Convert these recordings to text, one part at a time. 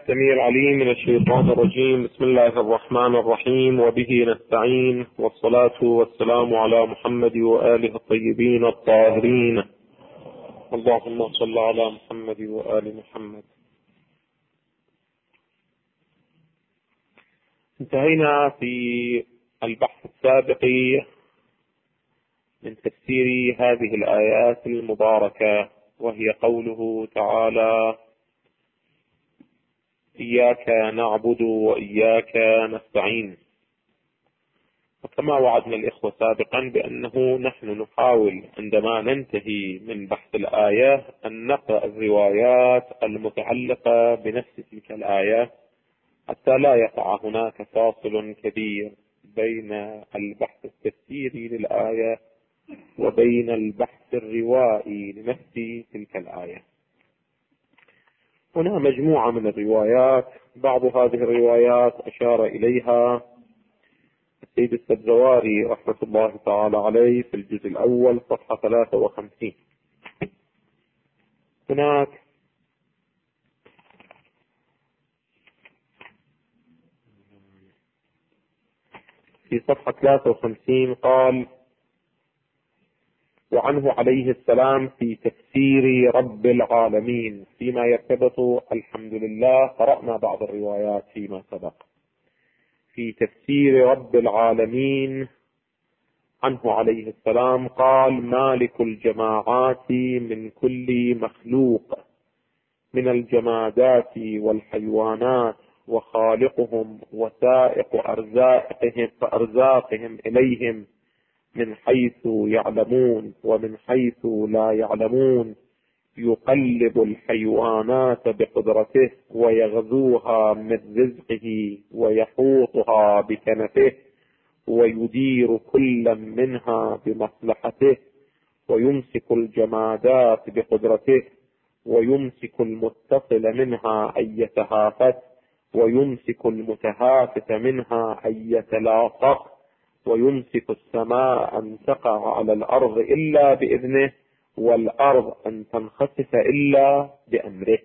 السميع العليم من الشيطان الرجيم. بسم الله الرحمن الرحيم، وبه نستعين، والصلاة والسلام على محمد وآله الطيبين الطاهرين. اللهم صل على محمد وآل محمد. انتهينا في البحث السابق من تفسير هذه الآيات المباركة، وهي قوله تعالى: إياك نعبد وإياك نستعين. وكما وعدنا الإخوة سابقا بأنه نحن نحاول عندما ننتهي من بحث الآية أن نقرأ الروايات المتعلقة بنفس تلك الآية، حتى لا يقع هناك فاصل كبير بين البحث التفسيري للآية وبين البحث الروائي لنفس تلك الآية. هنا مجموعة من الروايات، بعض هذه الروايات أشار إليها السيد السبزواري رحمة الله تعالى عليه في الجزء الأول صفحة 53. هناك في صفحة 53 قال: وعنه عليه السلام في تفسير رب العالمين فيما يرتبط، الحمد لله قرأنا بعض الروايات فيما سبق. في تفسير رب العالمين عنه عليه السلام قال: مالك الجماعات من كل مخلوق من الجمادات والحيوانات، وخالقهم وسائق أرزاقهم إليهم من حيث يعلمون ومن حيث لا يعلمون، يقلب الحيوانات بقدرته ويغذوها من رزقه ويحوطها بكنفه، ويدير كل منها بمصلحته، ويمسك الجمادات بقدرته، ويمسك المتصل منها أن يتهافت، ويمسك المتهافت منها أن يتلاصق، ويمسك السماء أن تقع على الأرض إلا بإذنه، والأرض أن تنخسف إلا بأمره.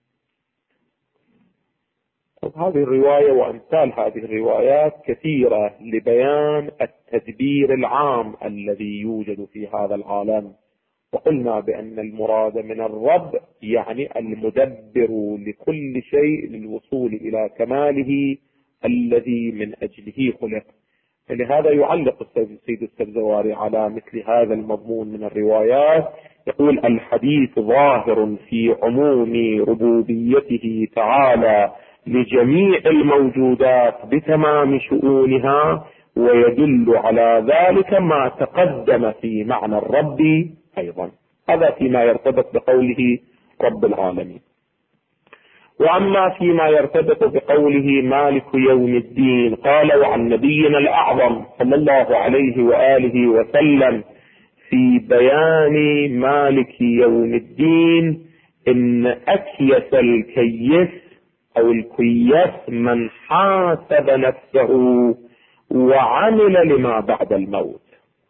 هذه الرواية وأمثال هذه الروايات كثيرة لبيان التدبير العام الذي يوجد في هذا العالم. وقلنا بأن المراد من الرب يعني المدبر لكل شيء للوصول إلى كماله الذي من أجله خلق. لهذا يعلق السيد السبزواري على مثل هذا المضمون من الروايات، يقول: الحديث ظاهر في عموم ربوبيته تعالى لجميع الموجودات بتمام شؤونها، ويدل على ذلك ما تقدم في معنى الرب أيضا. هذا فيما يرتبط بقوله رب العالمين. وأما فيما يرتبط بقوله مالك يوم الدين، قال: وعن نبينا الأعظم صلى الله عليه وآله وسلم في بيان مالك يوم الدين: إن أكيس الكيس أو الكيس من حاسب نفسه وعمل لما بعد الموت،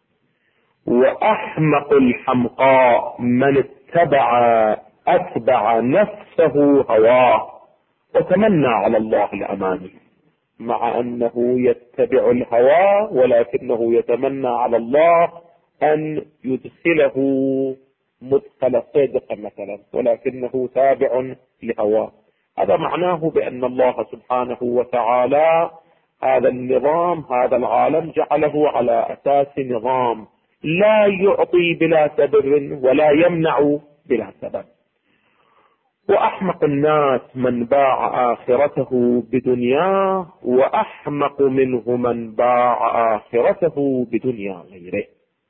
وأحمق الحمقاء من أتبع نفسه هواه وتمنى على الله الأماني، مع أنه يتبع الهوى ولكنه يتمنى على الله أن يدخله مدخل صدق مثلا، ولكنه تابع لهواه. هذا معناه بأن الله سبحانه وتعالى هذا النظام، هذا العالم جعله على أساس نظام لا يعطي بلا سبب ولا يمنع بلا سبب. وأحمق الناس من باع آخرته بدنياه، وأحمق منه من باع آخرته بدنيا غيره.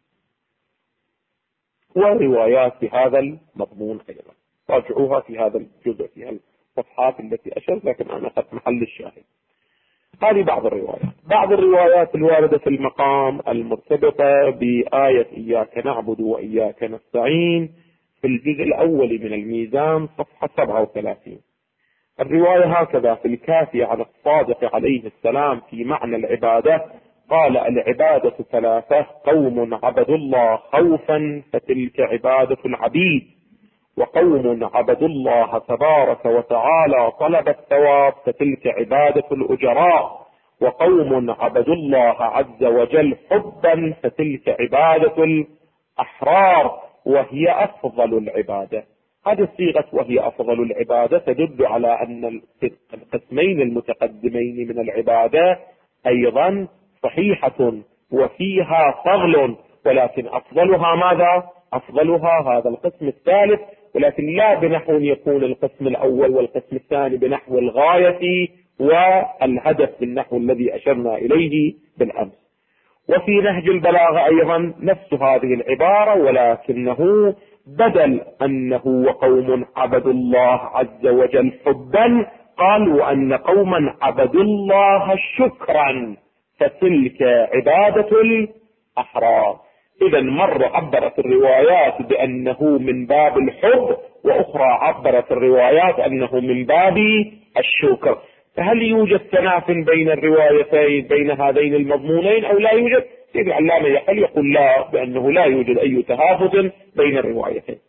وروايات في هذا المضمون أيضا راجعوها في هذا الجزء، في الصفحات التي أشرت، لكن أنا أخذت محل الشاهد. هذه بعض الروايات الواردة في المقام المرتبطة بآية إياك نعبد وإياك نستعين في الجزء الأول من الميزان صفحة 37. الرواية هكذا: في الكافية عن الصادق عليه السلام في معنى العبادة قال: العبادة ثلاثة: قوم عبدوا الله خوفا فتلك عبادة العبيد، وقوم عبدوا الله تبارك وتعالى طلب الثواب فتلك عبادة الأجراء، وقوم عبدوا الله عز وجل حبا فتلك عبادة الأحرار وهي أفضل العبادة. هذه الصيغة وهي أفضل العبادة تدل على أن القسمين المتقدمين من العبادة أيضا صحيحة وفيها فضل، ولكن أفضلها ماذا؟ أفضلها هذا القسم الثالث، ولكن لا بنحو يكون القسم الأول والقسم الثاني بنحو الغاية والهدف بالنحو الذي أشرنا إليه بالأمس. وفي نهج البلاغة أيضا نفس هذه العبارة، ولكنه بدل أنه وقوم عبدوا الله عز وجل حبا قال وأن قوما عبدوا الله شكرا فتلك عبادة الأحرار. إذا مرة عبرت الروايات بأنه من باب الحب، وأخرى عبرت الروايات أنه من باب الشكر. فهل يوجد تناف بين الروايتين بين هذين المضمونين أو لا يوجد؟ سيد العلامة يقول لا، بأنه لا يوجد أي تهافت بين الروايتين.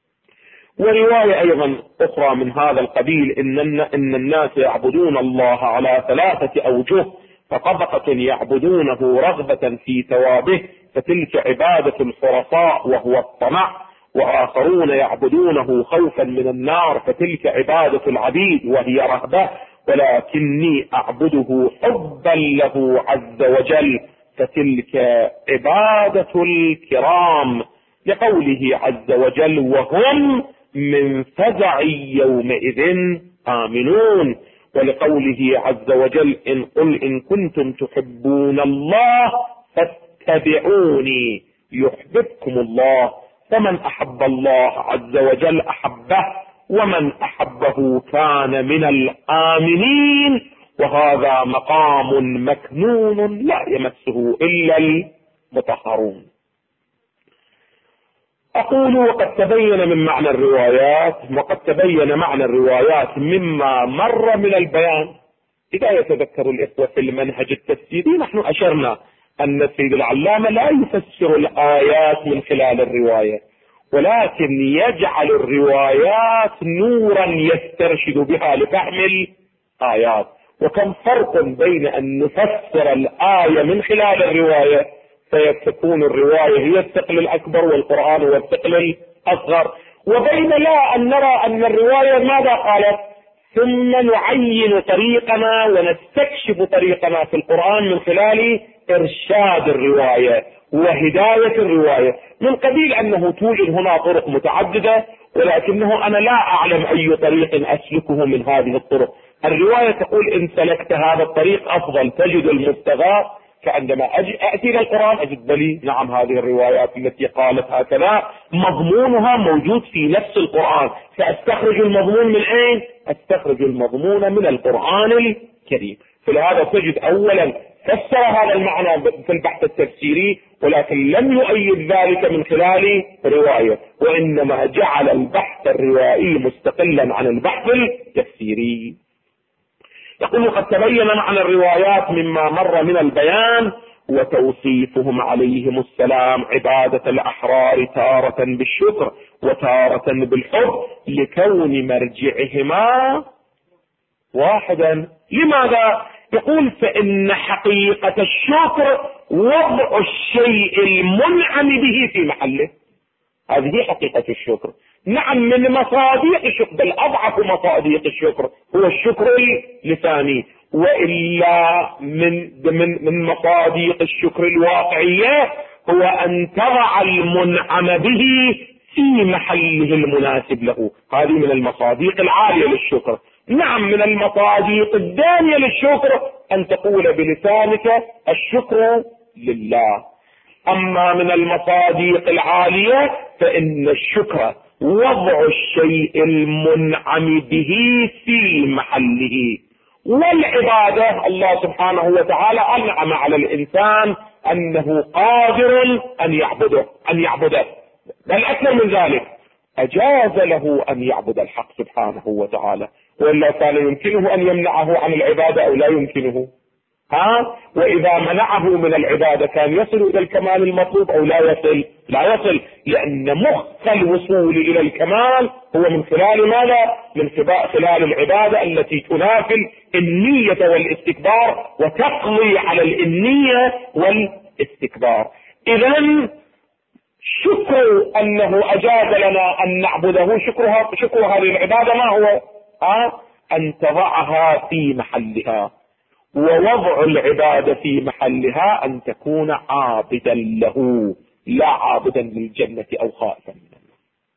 ورواية أيضا أخرى من هذا القبيل إن الناس يعبدون الله على 3 أوجه، فطبقة يعبدونه رغبة في ثوابه فتلك عبادة الحرصاء وهو الطمع، وآخرون يعبدونه خوفا من النار فتلك عبادة العبيد وهي رهبة، ولكني أعبده حبا له عز وجل فتلك عبادة الكرام، لقوله عز وجل وهم من فزع يومئذ آمنون، ولقوله عز وجل قل إن كنتم تحبون الله فاتبعوني يحببكم الله، فمن أحب الله عز وجل أحبه، ومن أحبه كان من الآمنين، وهذا مقام مكنون لا يمسه إلا المطهرون. أقول وقد تبين من معنى الروايات، وقد تبين معنى الروايات مما مر من البيان. إذا يتذكر الإخوة في المنهج التفسيري نحن أشرنا أن السيد العلامة لا يفسر الآيات من خلال الرواية، ولكن يجعل الروايات نورا يسترشد بها لفهم الآيات. وكم فرق بين أن نفسر الآية من خلال الرواية فيتكون الرواية هي الثقل الأكبر والقرآن هو الثقل الأصغر، وبين لا أن نرى أن الرواية ماذا قالت ثم نعين طريقنا ونستكشف طريقنا في القرآن من خلال إرشاد الرواية وهداية الرواية، من قبيل أنه توجد هنا طرق متعددة، ولكنه أنا لا أعلم أي طريق أسلكه من هذه الطرق. الرواية تقول إن سلكت هذا الطريق أفضل تجد المستغاث، فعندما أتي إلى القرآن أجد بلي نعم هذه الروايات التي قالت هكذا مضمونها موجود في نفس القرآن، فأستخرج المضمون من أين؟ أستخرج المضمون من القرآن الكريم. فلهذا تجد أولا فسر هذا المعنى في البحث التفسيري، ولكن لم يؤيد ذلك من خلال رواية، وإنما جعل البحث الروائي مستقلا عن البحث التفسيري. يقول قد تبين معنى الروايات مما مر من البيان، وتوصيفهم عليهم السلام عبادة الأحرار تارة بالشكر وتارة بالحب لكون مرجعهما واحدا. لماذا؟ يقول فإن حقيقة الشكر وضع الشيء المنعم به في محله، هذه حقيقة الشكر. نعم من مصادق الشكر، بل أضعف مصادق الشكر هو الشكر اللساني، وإلا من مصادق الشكر الواقعية هو أن تضع المنعم به في محله المناسب له. هذه من المصادق العالية للشكر. نعم من المصادق الدانية للشكر أن تقول بلسانك الشكر لله. أما من المصادق العالية فإن الشكر وضع الشيء المنعم به في محله. والعبادة الله سبحانه وتعالى أنعم على الإنسان أنه قادر أن يعبده، بل أكثر من ذلك أجاز له أن يعبد الحق سبحانه وتعالى، وإلا كان يمكنه أن يمنعه عن العبادة أو لا يمكنه؟ وإذا منعه من العبادة كان يصل إلى الكمال المطلوب أو لا يصل؟ لا يصل، لأن مخ الوصول إلى الكمال هو من خلال ماذا؟ من خلال العبادة التي تنافي النية والاستكبار وتقضي على النية والاستكبار. إذا شكر أنه أجاز لنا أن نعبده، شكر هذه العبادة ما هو؟ أن تضعها في محلها، ووضع العبادة في محلها أن تكون عابدا له لا عابدا للجنة أو خائفا منها.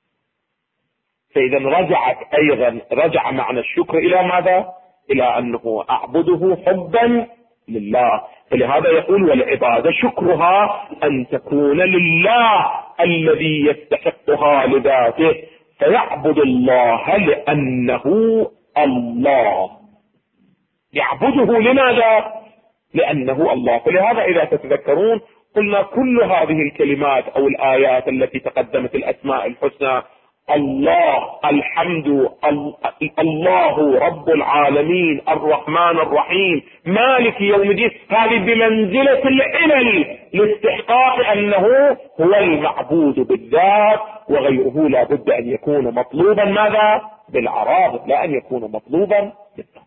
فإذا رجع معنى الشكر إلى ماذا؟ إلى أنه أعبده حبا لله. فلهذا يقول والعبادة شكرها أن تكون لله الذي يستحقها لذاته، فيعبد الله لأنه الله. يعبده لماذا؟ لأنه الله. فلهذا إذا تتذكرون قلنا كل هذه الكلمات أو الآيات التي تقدمت الأسماء الحسنى، الله، الحمد، الله رب العالمين، الرحمن الرحيم، مالك يوم الدين، هذه بمنزلة العلل لاستحقاق أنه هو المعبود بالذات، وغيره لا بد أن يكون مطلوبا ماذا؟ بالعراض، لا أن يكون مطلوبا بالذات.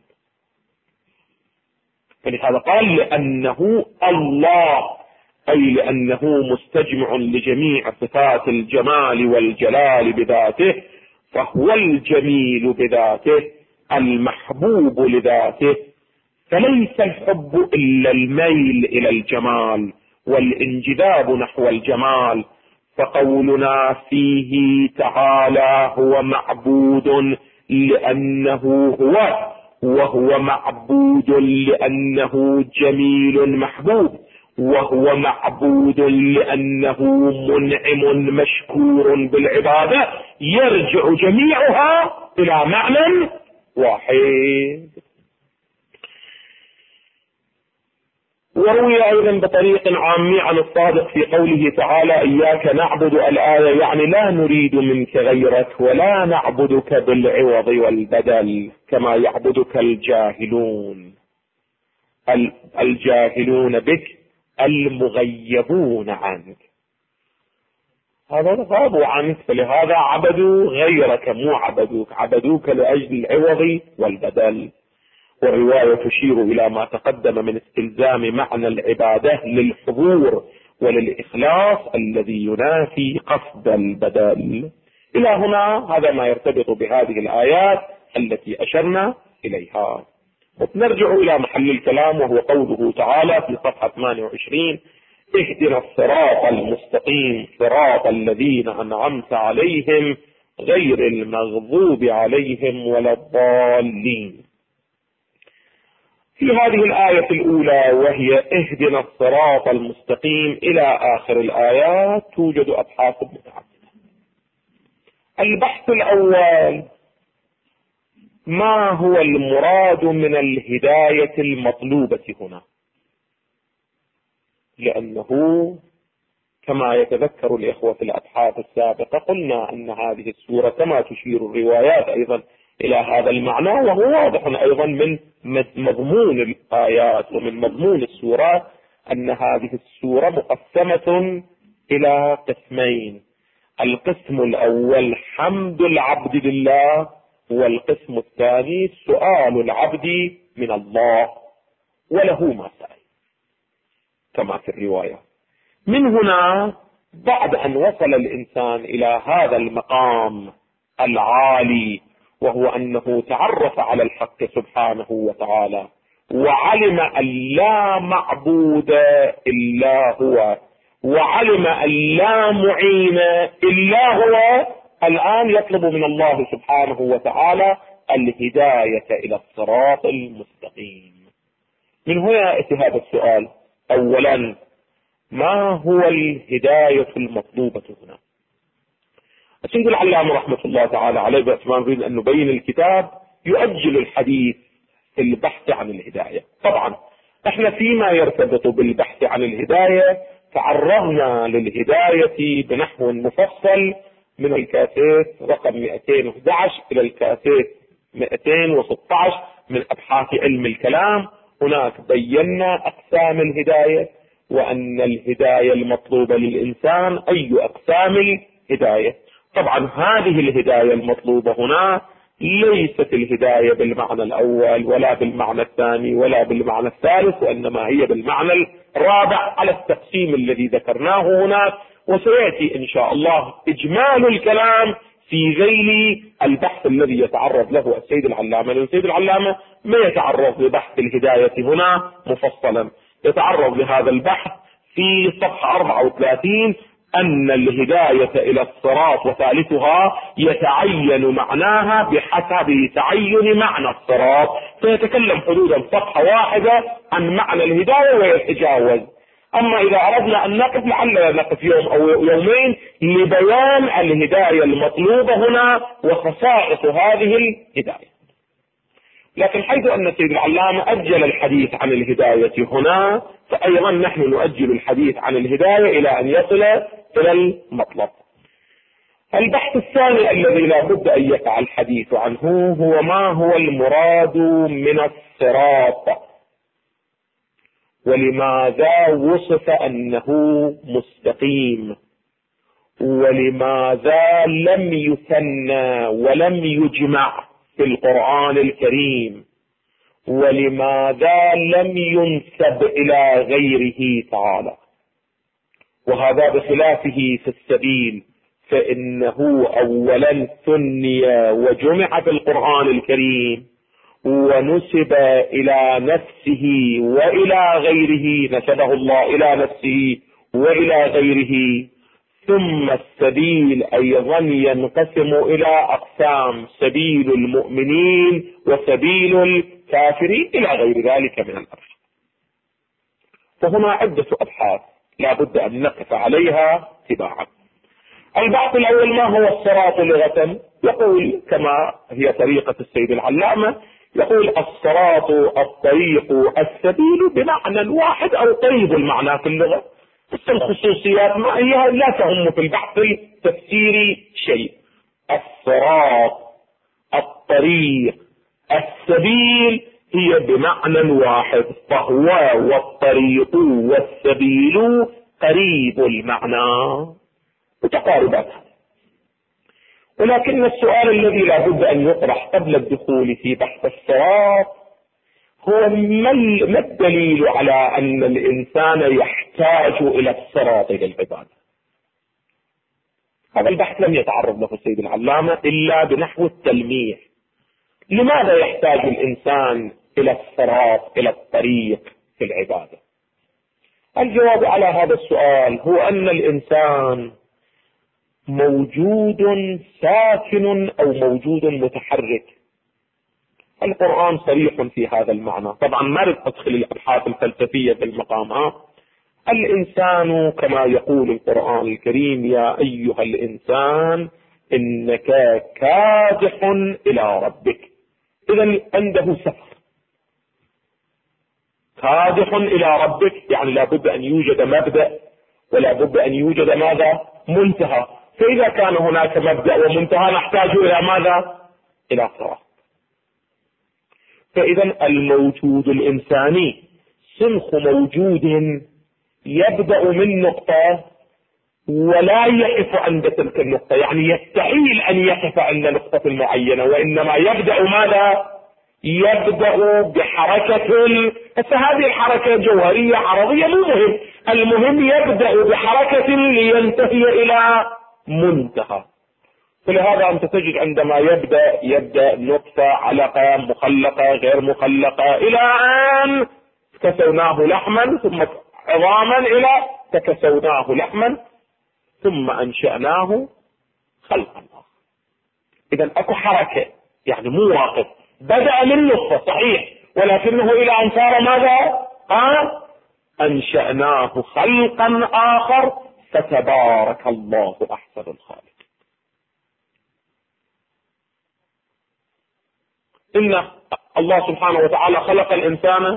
فلهذا قال لأنه الله، أي لأنه مستجمع لجميع صفات الجمال والجلال بذاته، فهو الجميل بذاته، المحبوب لذاته. فليس الحب إلا الميل إلى الجمال والانجذاب نحو الجمال. فقولنا فيه تعالى هو معبود لأنه هو، وهو معبود لأنه جميل محبوب، وهو معبود لأنه منعم مشكور بالعبادة، يرجع جميعها إلى معنى واحد. وروي أيضا بطريق عام عن الصادق في قوله تعالى إياك نعبد، الآية يعني لا نريد منك غيرك ولا نعبدك بالعوض والبدل كما يعبدك الجاهلون. الجاهلون بك المغيبون عنك، هذا غابوا عنك، فلهذا عبدوا غيرك مو عبدوك، عبدوك لأجل العوض والبدل. والرواية تشير إلى ما تقدم من استلزام معنى العبادة للحضور وللإخلاص الذي ينافي قصد البدل. إلى هنا هذا ما يرتبط بهذه الآيات التي أشرنا إليها. نرجع إلى محل الكلام، وهو قوله تعالى في صفحة 28 اهدنا الصراط المستقيم صراط الذين أنعمت عليهم غير المغضوب عليهم ولا الضالين. في هذه الآية الأولى وهي اهدنا الصراط المستقيم إلى آخر الآيات توجد أبحاث متعددة. البحث الأول: ما هو المراد من الهداية المطلوبة هنا؟ لأنه كما يتذكر الإخوة في الأبحاث السابقة قلنا أن هذه السورة كما تشير الروايات أيضا إلى هذا المعنى، وهو واضح أيضا من مضمون الآيات ومن مضمون السورة أن هذه السورة مقسمة إلى قسمين: القسم الأول حمد العبد لله، والقسم الثاني سؤال العبد من الله وله ما سأل كما في الرواية. من هنا بعد أن وصل الإنسان إلى هذا المقام العالي، وهو أنه تعرف على الحق سبحانه وتعالى وعلم أن لا معبود إلا هو، وعلم أن لا معين إلا هو، الآن يطلب من الله سبحانه وتعالى الهداية إلى الصراط المستقيم. من هنا يأتي هذا السؤال: أولا، ما هو الهداية المطلوبة هنا؟ السيد العلامة رحمة الله تعالى عليه بأسمان نريد أن نبين الكتاب يؤجل الحديث في البحث عن الهداية. طبعا احنا فيما يرتبط بالبحث عن الهداية تعرضنا للهداية بنحو مفصل من الكاسيت رقم 211 إلى الكاسيت 216 من أبحاث علم الكلام، هناك بينا أقسام الهداية، وأن الهداية المطلوبة للإنسان أي أقسام الهداية. طبعا هذه الهداية المطلوبة هنا ليست الهداية بالمعنى الأول ولا بالمعنى الثاني ولا بالمعنى الثالث، وإنما هي بالمعنى الرابع على التقسيم الذي ذكرناه هناك. وسيأتي إن شاء الله إجمال الكلام في ذيل البحث الذي يتعرض له السيد العلامة. السيد العلامة ما يتعرض لبحث الهداية هنا مفصلا، يتعرض لهذا البحث في صفحة 34 أن الهداية إلى الصراط وثالثها يتعين معناها بحسب تعين معنى الصراط، فيتكلم حدودا صفحة واحدة عن معنى الهداية ويتجاوز. أما إذا أردنا أن نقف لعلنا نقف يوم أو يومين لبيان الهداية المطلوبة هنا وخصائص هذه الهداية. لكن حيث أن سيد العلامة أجل الحديث عن الهداية هنا، فأيضا نحن نؤجل الحديث عن الهداية إلى أن يصل إلى المطلب. البحث الثاني الذي لا بد أن يقع الحديث عنه هو ما هو المراد من الصراط، ولماذا وصف أنه مستقيم، ولماذا لم يثنى ولم يجمع في القرآن الكريم، ولماذا لم ينسب إلى غيره تعالى. وهذا بخلافه في السبيل، فإنه أولا ثني وجمع في القرآن الكريم ونسب إلى نفسه وإلى غيره، نسبه الله إلى نفسه وإلى غيره. ثم السبيل أيضا ينقسم إلى أقسام: سبيل المؤمنين وسبيل الكافرين إلى غير ذلك من الأبحاث. فهنا عدة أبحاث لا بد أن نقف عليها تباعا. البحث الأول: ما هو الصراط لغة؟ يقول كما هي طريقة السيد العلامة، يقول الصراط الطريق السبيل بمعنى واحد أو طيب المعنى في اللغة، بس الخصوصيات ما هي لا تهم في البحث التفسيري شيء. الصراط، الطريق، السبيل هي بمعنى واحد، فهو والطريق والسبيل قريب المعنى متقاربات. ولكن السؤال الذي لا بد أن يطرح قبل الدخول في بحث الصراط هو: ما الدليل على أن الإنسان يحتاج إلى الصراط للعبادة؟ هذا البحث لم يتعرض له السيد العلامة إلا بنحو التلميح. لماذا يحتاج الإنسان إلى الصراط، إلى الطريق في العبادة؟ الجواب على هذا السؤال هو أن الإنسان موجود ساكن أو موجود متحرك. القرآن صريح في هذا المعنى. طبعا ما رد أدخل الأبحاث الفلسفية بالمقام. الإنسان كما يقول القرآن الكريم: يا أيها الإنسان إنك كادح إلى ربك. إذن عنده سفر، كادح إلى ربك، يعني لا بد أن يوجد مبدأ ولا بد أن يوجد ماذا؟ منتهى. فإذا كان هناك مبدأ ومنتهى نحتاج إلى ماذا؟ إلى صراط. فإذا الموجود الإنساني سنخ موجود يبدأ من نقطة ولا يقف عند تلك النقطة، يعني يستحيل أن يقف عند نقطة معينة، وإنما يبدأ ماذا؟ يبدأ بحركة. هذه الحركة جوهرية عرضية مو مهم، المهم يبدأ بحركة لينتهي إلى منتهى. فلهذا أنت تجد عندما يبدأ نطفة، علقة، مخلقة، غير مخلقة، إلى أن كسوناه لحما، ثم عظاما، إلى تكسوناه لحما، ثم أنشأناه خلقا آخر. إذا أكو حركة، يعني مو واقف، بدأ من نطفة صحيح، ولكنه إلى أن صار ماذا؟ أنشأناه خلقا آخر، فتبارك الله أحسن الخالق. إن الله سبحانه وتعالى خلق الإنسان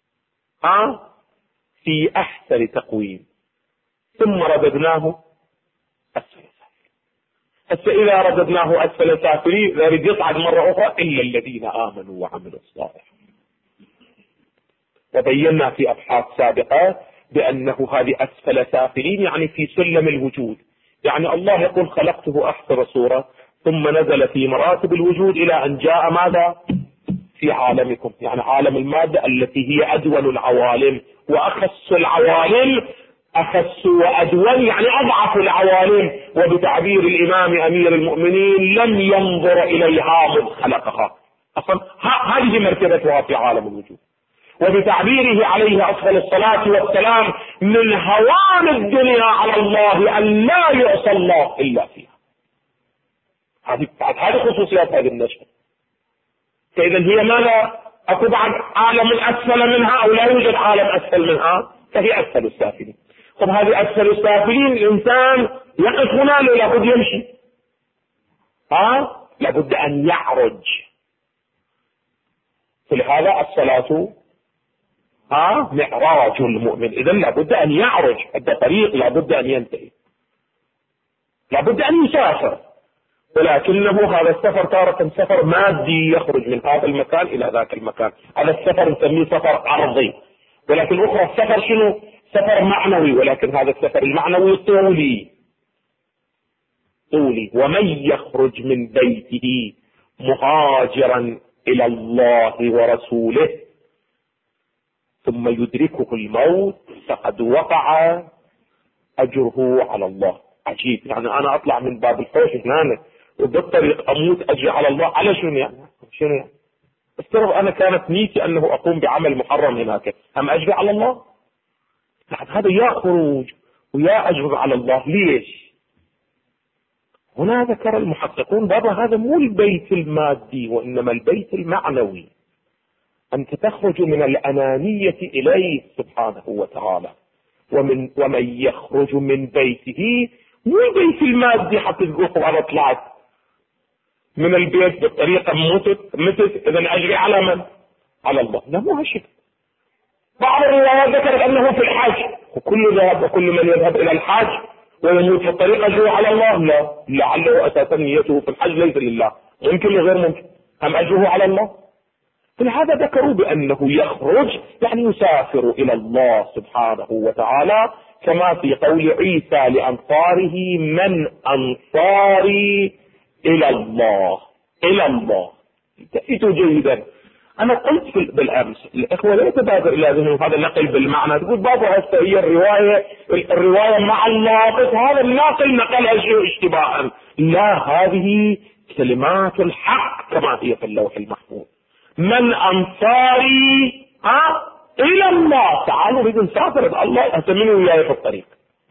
في أحسن تقويم، ثم رددناه أسفل سافلين. فإذا رددناه أسفل سافلين يريد يصعد مرة أخرى: إلا الذين آمنوا وعملوا الصالحات. وبينا في أبحاث سابقة بأنه هذه أسفل سافلين، يعني في سلم الوجود. يعني الله يقول خلقته أحسن صورة، ثم نزل في مراتب الوجود إلى أن جاء ماذا؟ في عالمكم، يعني عالم المادة التي هي أدول العوالم وأخص العوالم. أخص وأدول يعني أضعف العوالم، وبتعبير الإمام أمير المؤمنين لم ينظر إليها مذ خلقها. أصلا هذه مرتبتها في عالم الوجود. وبتعبيره عليه أفضل الصلاة والسلام من هوان الدنيا على الله أن لا يعصى الله إلا فيها. هذه خصوصيات هذه النشأة. فإذا هي ماذا؟ أكو بعد عالم أسفل منها أو لا يوجد عالم أسفل منها؟ فهي أسفل السافلين. طب هذه أسفل السافلين، الإنسان يقف هنا لابد يمشي، لابد أن يعرج. فلهذا الصلاة معراج المؤمن. إذا لابد أن يعرج، الطريق لابد أن ينتهي، لابد أن يسافر. ولكنه هذا السفر تارة سفر مادي، يخرج من هذا المكان إلى ذاك المكان. هذا السفر نسميه سفر عرضي. ولكن أخرى السفر شنو؟ سفر معنوي. ولكن هذا السفر المعنوي طولي. ومن يخرج من بيته مهاجرا إلى الله ورسوله ثم يدركه الموت فقد وقع أجره على الله. عجيب، يعني أنا أطلع من باب الحوش هنا وبالطريق أموت أجري على الله. على شنو يعني؟ افترض أنا كانت نيتي أنه أقوم بعمل محرم هناك، أم أجري على الله؟ هذا يا خروج ويا أجر على الله. ليش؟ هنا ذكر المحققون بابا هذا مو البيت المادي وإنما البيت المعنوي. أنت تخرج من الأنانية إليه سبحانه وتعالى. ومن يخرج من بيته مو البيت المادي حتى تقول أنا طلعت من البيت بالطريقة متت إذا أجري على من؟ على الله. لا، مو هالشكل. بعض الروايات ذكرت أنه في الحج، وكل من يذهب إلى الحج ويموت في الطريق أجره على الله. لا، لعله أساسا نيته في الحج ليس لله، ممكن وغير ممكن، أم أجره على الله. فلهذا ذكروا بأنه يخرج يعني يسافر إلى الله سبحانه وتعالى، كما في قول عيسى لأنصاره من أنصاري إلى الله. إلى الله. انتهيتوا جيدا. أنا قلت بالأمس الإخوة لا يتبادر إلى ذهنهم هذا النقل بالمعنى، تقول بابا هسه هي الرواية مع الناقص، هذا الناقل نقلها شيء اشتباها. لا، هذه كلمات الحق كما هي في اللوح المحفوظ. من أنصاري إلى الله. تعالوا نريد نسافر الله أسميني وياي في الطريق.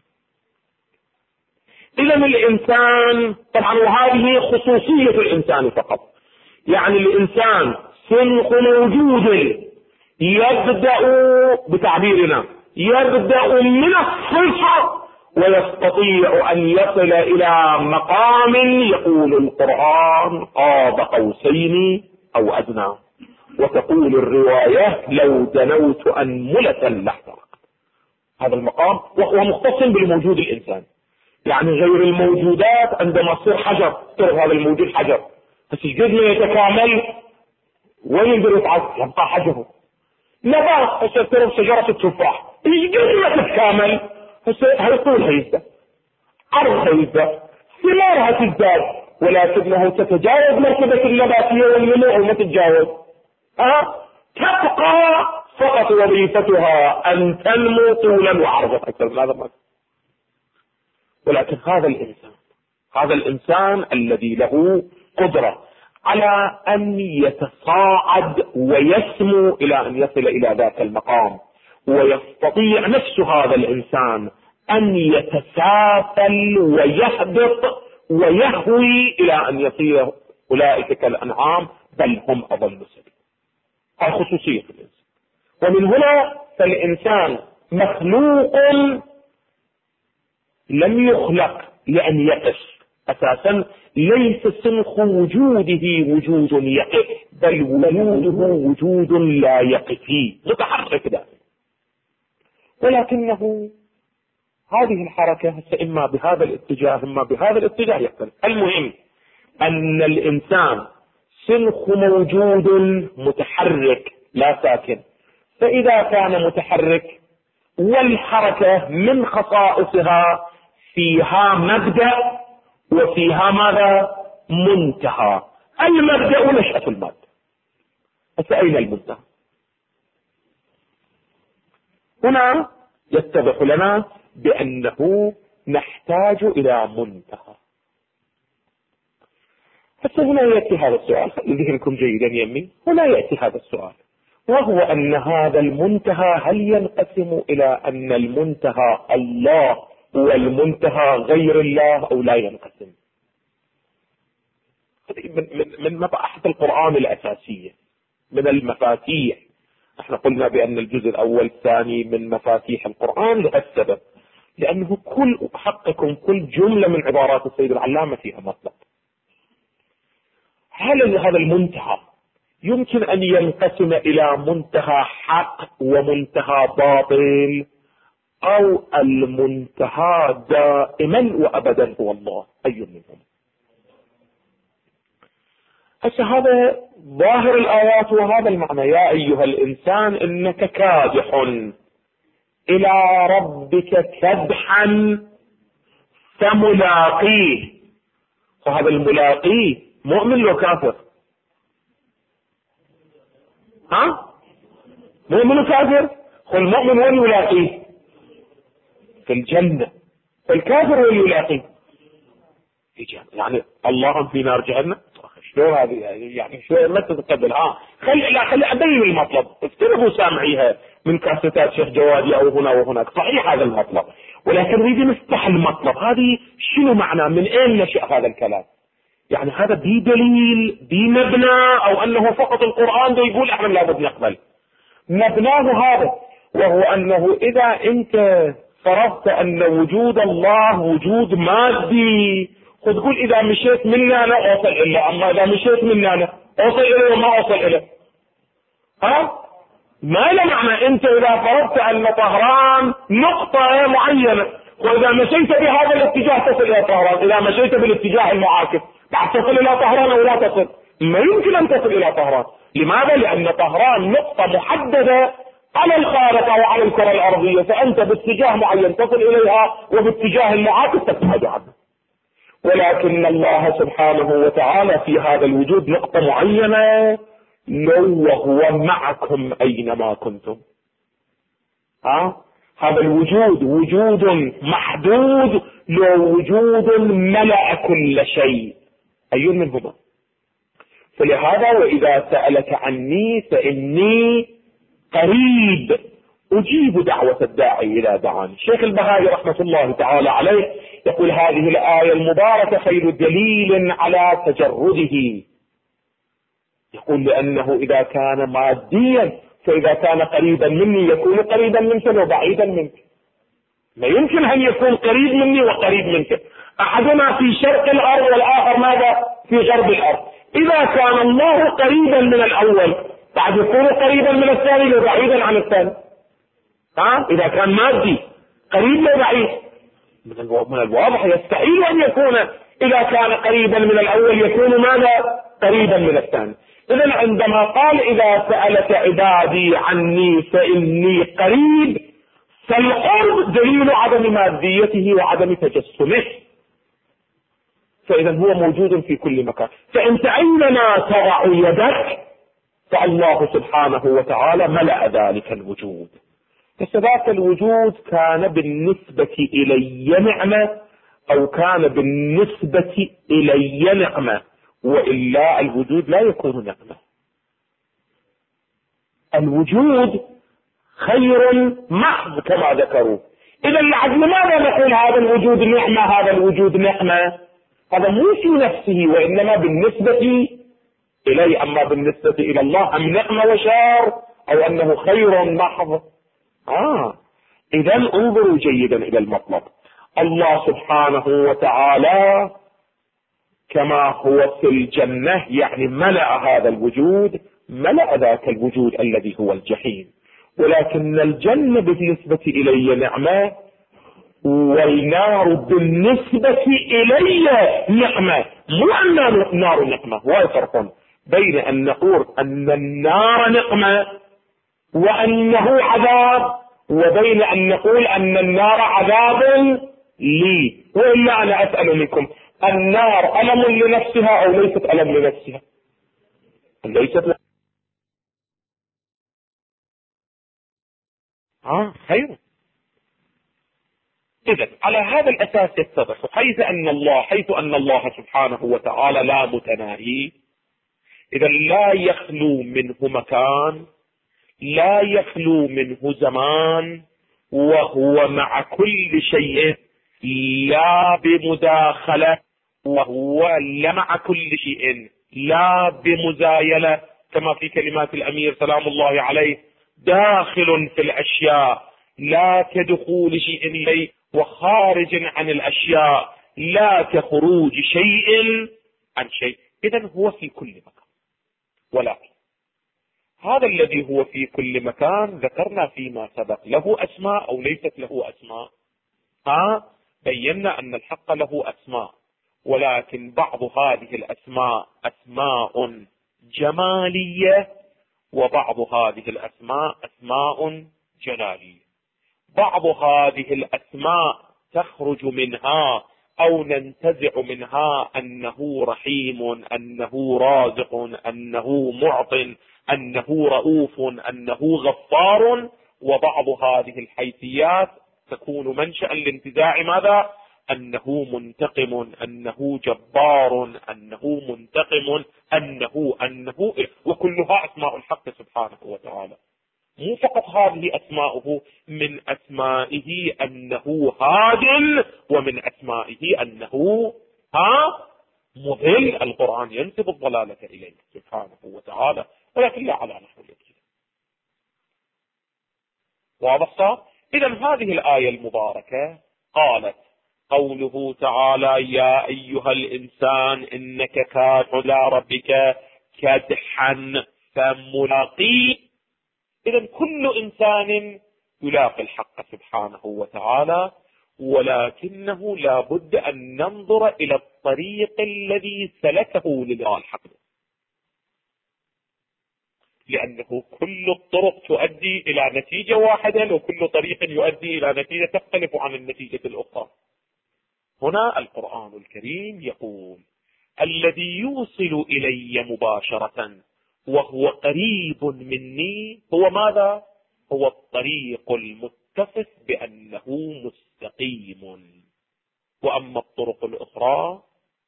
إذا الإنسان طبعا، وهذه خصوصية الإنسان فقط، يعني الإنسان سنخ موجود يبدأ بتعبيرنا يبدأ من الصفر ويستطيع أن يصل إلى مقام يقول القرآن قاب قوسين أو أدنى، وتقول الرواية لو دنوت أنملة لاحترق. هذا المقام وهو مختص بالموجود الإنسان، يعني غير الموجودات عندما تصير حجر، هذا الموجود حجر، بس قد ما يتكامل وين يقدر يتعب؟ يبقى حجره. نبات هسه ترى شجرة التفاح قد ما تتكامل هسه هيطول هيزداد، عرض هيزداد، ثمارها تزداد، ولكنه تتجاوز مرتبة النباتية والنمو وما تتجاوز. تبقى فقط وظيفتها أن تنمو طولا وعرضا أكثر من هذا ما. ولكن هذا الإنسان الذي له قدرة على أن يتصاعد ويسمو إلى أن يصل إلى ذاك المقام، ويستطيع نفس هذا الإنسان أن يتسافل ويهبط ويهوي إلى أن يصير أولئك كالأنعام بل هم أضل سبيلا. هذه خصوصية الإنسان. ومن هنا فالإنسان مخلوق لم يخلق لأن يقف. أساسا ليس سنخ وجوده وجود يقف، بل وجوده وجود لا يقف، متحرك دائما. ولكنه هذه الحركة إما بهذا الاتجاه إما بهذا الاتجاه يقف. المهم أن الإنسان سنخ موجود متحرك لا ساكن، فإذا كان متحرك والحركة من خصائصها فيها مبدأ وفيها ماذا؟ منتهى. المبدأ نشأة المادة، فأين المنتهى؟ هنا يتضح لنا بأنه نحتاج إلى منتهى. حتى هنا يأتي هذا السؤال، ذهنكم جيدا يمي، هنا يأتي هذا السؤال، وهو أن هذا المنتهى هل ينقسم إلى أن المنتهى الله والمنتهى غير الله أو لا ينقسم؟ من مباحث القرآن الأساسية، من المفاتيح. احنا قلنا بأن الجزء الأول الثاني من مفاتيح القرآن لهالسبب، لأنه حقكم كل جملة من عبارات السيد العلامة فيها مطلب. هل هذا المنتهى يمكن أن ينقسم إلى منتهى حق ومنتهى باطل، أو المنتهى دائما وأبدا هو الله؟ أي منهم؟ هذا ظاهر الآيات وهذا المعنى: يا أيها الإنسان إنك كادح إلى ربك كدحا فملاقيه. وهذا الملاقيه مؤمن لو كافر؟ مؤمن وكافر. والمؤمن وين يلاقيه؟ في الجنة. الكافر وين يلاقيه؟ في جنة. يعني الله في نار جهنم. شو هذه يعني شو ما تتقبل؟ خلي ابين المطلب. افترضوا سامعيها من كاسيتات شيخ جوادي او هنا وهناك، صحيح هذا المطلب، ولكن نريد نفتح المطلب. هذه شنو معنى؟ من اين نشأ هذا الكلام؟ يعني هذا بي دليل بي مبنى، او انه فقط القرآن ده يقول احنا لابد نقبل؟ مبناه هذا، وهو انه اذا انت فرضت ان وجود الله وجود مادي، وتقول اذا مشيت مني انا اوصل اليه، اما اذا مشيت مني انا اوصل اليه وما اوصل اليه. ما له معنى. انت اذا فرضت ان طهران نقطة معينة، واذا مشيت بهذا الاتجاه تصل الى طهران، اذا مشيت بالاتجاه المعاكس بعد تصل الى طهران او لا تصل؟ ما يمكن ان تصل الى طهران. لماذا؟ لان طهران نقطة محددة على الخارطة وعلى الكرة الارضية، فانت باتجاه معين تصل اليها وباتجاه المعاكس تبتعد عنه. ولكن الله سبحانه وتعالى في هذا الوجود نقطة معينة، لو وهو معكم أينما كنتم. هذا الوجود وجود محدود، لو وجود ملأ كل شيء. أي منهما؟ فلهذا وإذا سألك عني فإني قريب أجيب دعوة الداعي إلى دعاني. شيخ البهائي رحمة الله تعالى عليه يقول هذه الآية المباركة خير دليل على تجرده. يقول لأنه إذا كان ماديا فإذا كان قريبا مني يكون قريبا منك وبعيدا منك. ما يمكن أن يكون قريب مني وقريب منك، أحدنا في شرق الأرض والآخر ماذا؟ في غرب الأرض. إذا كان الله قريبا من الأول بعد يكون قريبا من الثاني وبعيدا عن الثاني. إذا كان مادي قريب وبعيد، من الواضح يستحيل أن يكون إذا كان قريبا من الأول يكون ماذا؟ قريبا من الثاني. إذن عندما قال إذا سألك عبادي عني فإني قريب، فالقرب دليل عدم ماديته وعدم تجسمه، فإذا هو موجود في كل مكان. فأنت أينما تضع يدك فالله سبحانه وتعالى ملأ ذلك الوجود. فذاك الوجود كان بالنسبة إلي نعمة أو كان بالنسبة إلي نعمة، وإلا الوجود لا يكون نعمة. الوجود خير محض كما ذكروا. إذا لماذا نقول هذا الوجود نعمة هذا الوجود نعمة؟ هذا مو في نفسه وإنما بالنسبة إلي. أما بالنسبة إلى الله أم نعمة وشر أو أنه خير محض؟ إذا انظروا جيدا إلى المطلب. الله سبحانه وتعالى كما هو في الجنة يعني ملأ هذا الوجود، ملأ ذاك الوجود الذي هو الجحيم. ولكن الجنة بالنسبة إلي نعمة والنار بالنسبة إلي نعمة. مو أن النار نعمة، هو فرق بين أن نقول أن النار نعمة وأنه عذاب، وبين أن نقول أن النار عذاب لي. وإلا أنا أسأل منكم، النار ألم لنفسها أو ليست ألم لنفسها؟ ليست خير. إذن على هذا الأساس يتضح حيث أن الله سبحانه وتعالى لا متناهي، إذا لا يخلو منه مكان، لا يخلو منه زمان، وهو مع كل شيء لا بمداخلة، وهو مع كل شيء لا بمزايلة، كما في كلمات الأمير سلام الله عليه: داخل في الأشياء لا كدخول شيء إليه، وخارج عن الأشياء لا كخروج شيء عن شيء. إذن هو في كل مكان، ولكن هذا الذي هو في كل مكان ذكرنا فيما سبق له أسماء أو ليست له أسماء؟ بينا أن الحق له أسماء، ولكن بعض هذه الأسماء أسماء جمالية، وبعض هذه الأسماء أسماء جلالية. بعض هذه الأسماء تخرج منها أو ننتزع منها أنه رحيم، أنه رازق، أنه معط، أنه رؤوف، أنه غفار. وبعض هذه الحيثيات تكون منشأ لانتزاع ماذا؟ أنه منتقم، أنه جبار، أنه منتقم، أنه وكلها أسماء الحق سبحانه وتعالى. مو فقط هذه أسماؤه، من أسمائه أنه هاد، ومن أسمائه أنه مضل. القرآن ينسب الضلالة إليه سبحانه وتعالى، ولكن لا على نحو الابتداء. واضح صار؟ إذن هذه الآية المباركة قالت قوله تعالى: يا أيها الإنسان إنك كادح إلى ربك كدحا فملاقيه. إذن كل إنسان يلاقي الحق سبحانه وتعالى، ولكنه لا بد أن ننظر إلى الطريق الذي سلكه للقاء الحق، لأنه كل الطرق تؤدي إلى نتيجة واحدة، وكل طريق يؤدي إلى نتيجة تختلف عن النتيجة الأخرى. هنا القرآن الكريم يقول: الذي يوصل إلي مباشرة وهو قريب مني هو ماذا؟ هو الطريق المتصف بأنه مستقيم. وأما الطرق الأخرى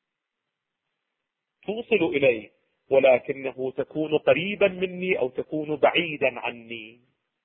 توصل إليه، ولكنه تكون قريبا مني أو تكون بعيدا عني.